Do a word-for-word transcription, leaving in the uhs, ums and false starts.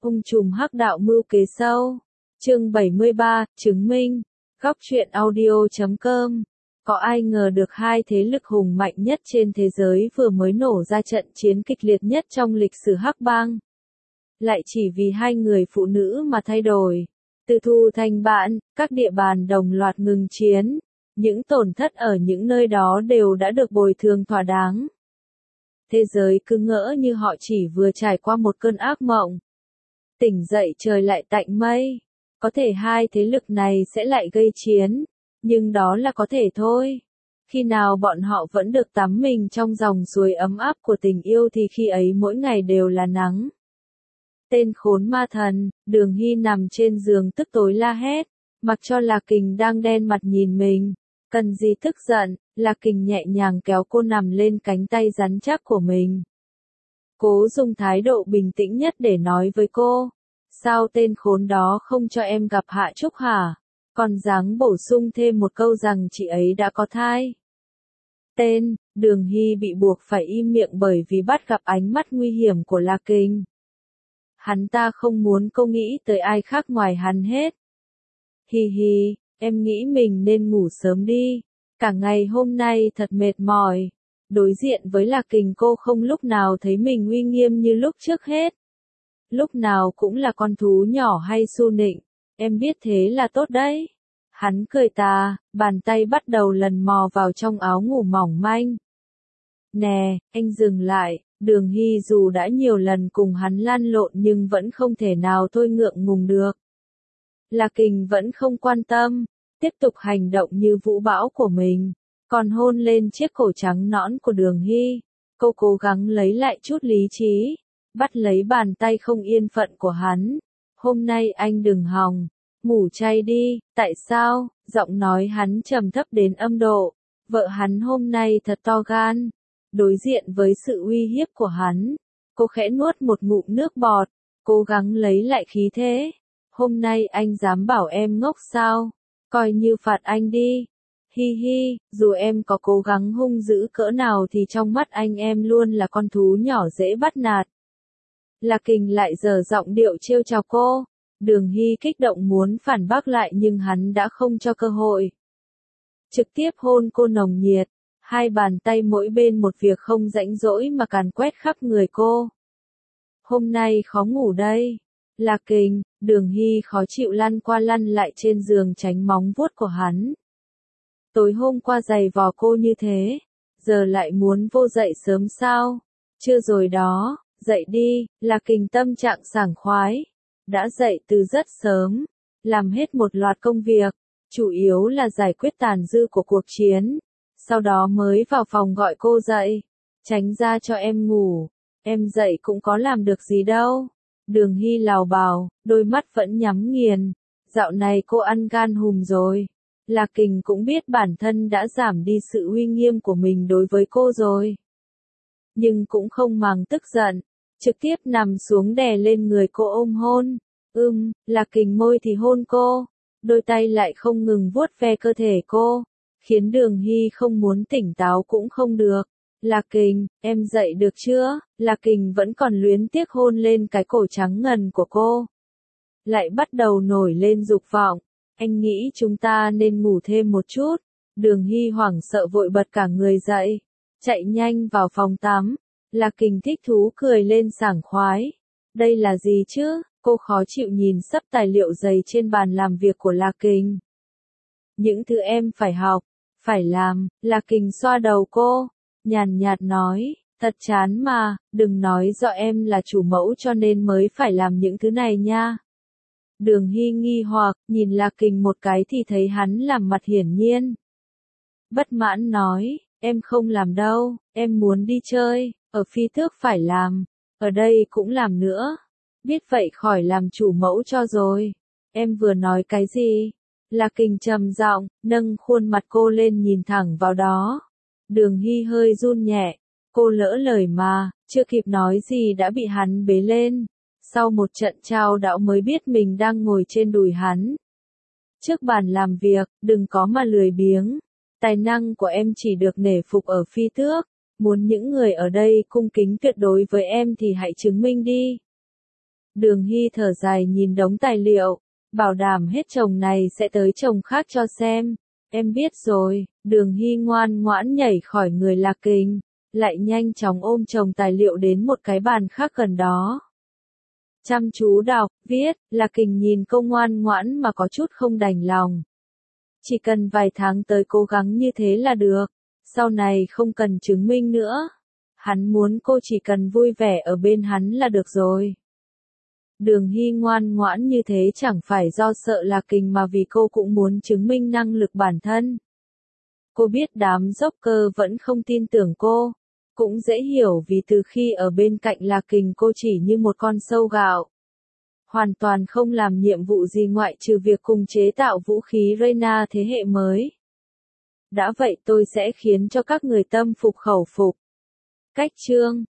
Ung trùm hắc đạo mưu kế sâu. Chương bảy mươi ba, chứng minh. Góc truyện audio chấm com. Có ai ngờ được hai thế lực hùng mạnh nhất trên thế giới vừa mới nổ ra trận chiến kịch liệt nhất trong lịch sử hắc bang. Lại chỉ vì hai người phụ nữ mà thay đổi. Từ thù thành bạn, các địa bàn đồng loạt ngừng chiến. Những tổn thất ở những nơi đó đều đã được bồi thường thỏa đáng. Thế giới cứ ngỡ như họ chỉ vừa trải qua một cơn ác mộng. Tỉnh dậy trời lại tạnh mây. Có thể hai thế lực này sẽ lại gây chiến. Nhưng đó là có thể thôi. Khi nào bọn họ vẫn được tắm mình trong dòng suối ấm áp của tình yêu thì khi ấy mỗi ngày đều là nắng. Tên khốn ma thần, Đường Hy nằm trên giường tức tối la hét. Mặc cho Lạc Kình đang đen mặt nhìn mình. Cần gì tức giận, Lạc Kình nhẹ nhàng kéo cô nằm lên cánh tay rắn chắc của mình. Cố dùng thái độ bình tĩnh nhất để nói với cô. Sao tên khốn đó không cho em gặp Hạ Trúc hả? Còn dáng bổ sung thêm một câu rằng chị ấy đã có thai. Tên, Đường Hy bị buộc phải im miệng bởi vì bắt gặp ánh mắt nguy hiểm của Lạc Kình. Hắn ta không muốn cô nghĩ tới ai khác ngoài hắn hết. Hi hi, em nghĩ mình nên ngủ sớm đi. Cả ngày hôm nay thật mệt mỏi. Đối diện với Lạc Kình cô không lúc nào thấy mình uy nghiêm như lúc trước hết. Lúc nào cũng là con thú nhỏ hay su nịnh. Em biết thế là tốt đấy. Hắn cười tà, bàn tay bắt đầu lần mò vào trong áo ngủ mỏng manh. Nè, anh dừng lại. Đường Hy dù đã nhiều lần cùng hắn lăn lộn nhưng vẫn không thể nào thôi ngượng ngùng được. Lạc Kình vẫn không quan tâm, tiếp tục hành động như vũ bão của mình, còn hôn lên chiếc cổ trắng nõn của Đường Hy. Cô cố gắng lấy lại chút lý trí, bắt lấy bàn tay không yên phận của hắn. Hôm nay anh đừng hòng, ngủ chay đi. Tại sao? Giọng nói hắn trầm thấp đến âm độ. Vợ hắn hôm nay thật to gan. Đối diện với sự uy hiếp của hắn, cô khẽ nuốt một ngụm nước bọt, cố gắng lấy lại khí thế. Hôm nay anh dám bảo em ngốc sao? Coi như phạt anh đi. Hi hi, dù em có cố gắng hung dữ cỡ nào thì trong mắt anh em luôn là con thú nhỏ dễ bắt nạt. Lạc Kình lại giở giọng điệu trêu chọc cô. Đường Hy kích động muốn phản bác lại nhưng hắn đã không cho cơ hội. Trực tiếp hôn cô nồng nhiệt. Hai bàn tay mỗi bên một việc không rãnh rỗi mà càn quét khắp người cô. Hôm nay khó ngủ đây. Lạc Kình, Đường Hy khó chịu lăn qua lăn lại trên giường tránh móng vuốt của hắn. Tối hôm qua giày vò cô như thế, giờ lại muốn vô dậy sớm sao? Chưa rồi đó, dậy đi. Lạc Kình tâm trạng sảng khoái. Đã dậy từ rất sớm, làm hết một loạt công việc, chủ yếu là giải quyết tàn dư của cuộc chiến. Sau đó mới vào phòng gọi cô dậy. Tránh ra cho em ngủ. Em dậy cũng có làm được gì đâu. Đường Hy lào bào, đôi mắt vẫn nhắm nghiền. Dạo này cô ăn gan hùm rồi. Lạc Kình cũng biết bản thân đã giảm đi sự uy nghiêm của mình đối với cô rồi. Nhưng cũng không màng tức giận. Trực tiếp nằm xuống đè lên người cô ôm hôn. Ưm, Lạc Kình môi thì hôn cô. Đôi tay lại không ngừng vuốt ve cơ thể cô. Khiến Đường Hy không muốn tỉnh táo cũng không được. Lạc Kình, em dậy được chưa? Lạc Kình vẫn còn luyến tiếc hôn lên cái cổ trắng ngần của cô. Lại bắt đầu nổi lên dục vọng. Anh nghĩ chúng ta nên ngủ thêm một chút. Đường Hy hoảng sợ vội bật cả người dậy. Chạy nhanh vào phòng tắm. Lạc Kình thích thú cười lên sảng khoái. Đây là gì chứ? Cô khó chịu nhìn sấp tài liệu dày trên bàn làm việc của Lạc Kình. Những thứ em phải học. Phải làm. Lạc Kình xoa đầu cô, nhàn nhạt nói, thật chán mà, đừng nói do em là chủ mẫu cho nên mới phải làm những thứ này nha. Đường Hy nghi hoặc, nhìn Lạc Kình một cái thì thấy hắn làm mặt hiển nhiên. Bất mãn nói, em không làm đâu, em muốn đi chơi, ở phi tước phải làm, ở đây cũng làm nữa. Biết vậy khỏi làm chủ mẫu cho rồi. Em vừa nói cái gì? Lạc Kình trầm giọng, nâng khuôn mặt cô lên nhìn thẳng vào đó. Đường Hy hơi run nhẹ, cô lỡ lời mà, chưa kịp nói gì đã bị hắn bế lên. Sau một trận trao đảo mới biết mình đang ngồi trên đùi hắn. Trước bàn làm việc, đừng có mà lười biếng. Tài năng của em chỉ được nể phục ở phi tước. Muốn những người ở đây cung kính tuyệt đối với em thì hãy chứng minh đi. Đường Hy thở dài nhìn đống tài liệu, bảo đảm hết chồng này sẽ tới chồng khác cho xem. Em biết rồi, Đường Hy ngoan ngoãn nhảy khỏi người Lạc Kình, lại nhanh chóng ôm chồng tài liệu đến một cái bàn khác gần đó. Chăm chú đọc, viết, Lạc Kình nhìn cô ngoan ngoãn mà có chút không đành lòng. Chỉ cần vài tháng tới cố gắng như thế là được, sau này không cần chứng minh nữa. Hắn muốn cô chỉ cần vui vẻ ở bên hắn là được rồi. Đường Hy ngoan ngoãn như thế chẳng phải do sợ Lạc Kình mà vì cô cũng muốn chứng minh năng lực bản thân. Cô biết đám dốc cơ vẫn không tin tưởng cô. Cũng dễ hiểu vì từ khi ở bên cạnh Lạc Kình cô chỉ như một con sâu gạo. Hoàn toàn không làm nhiệm vụ gì ngoại trừ việc cùng chế tạo vũ khí Reyna thế hệ mới. Đã vậy tôi sẽ khiến cho các người tâm phục khẩu phục. Cách chương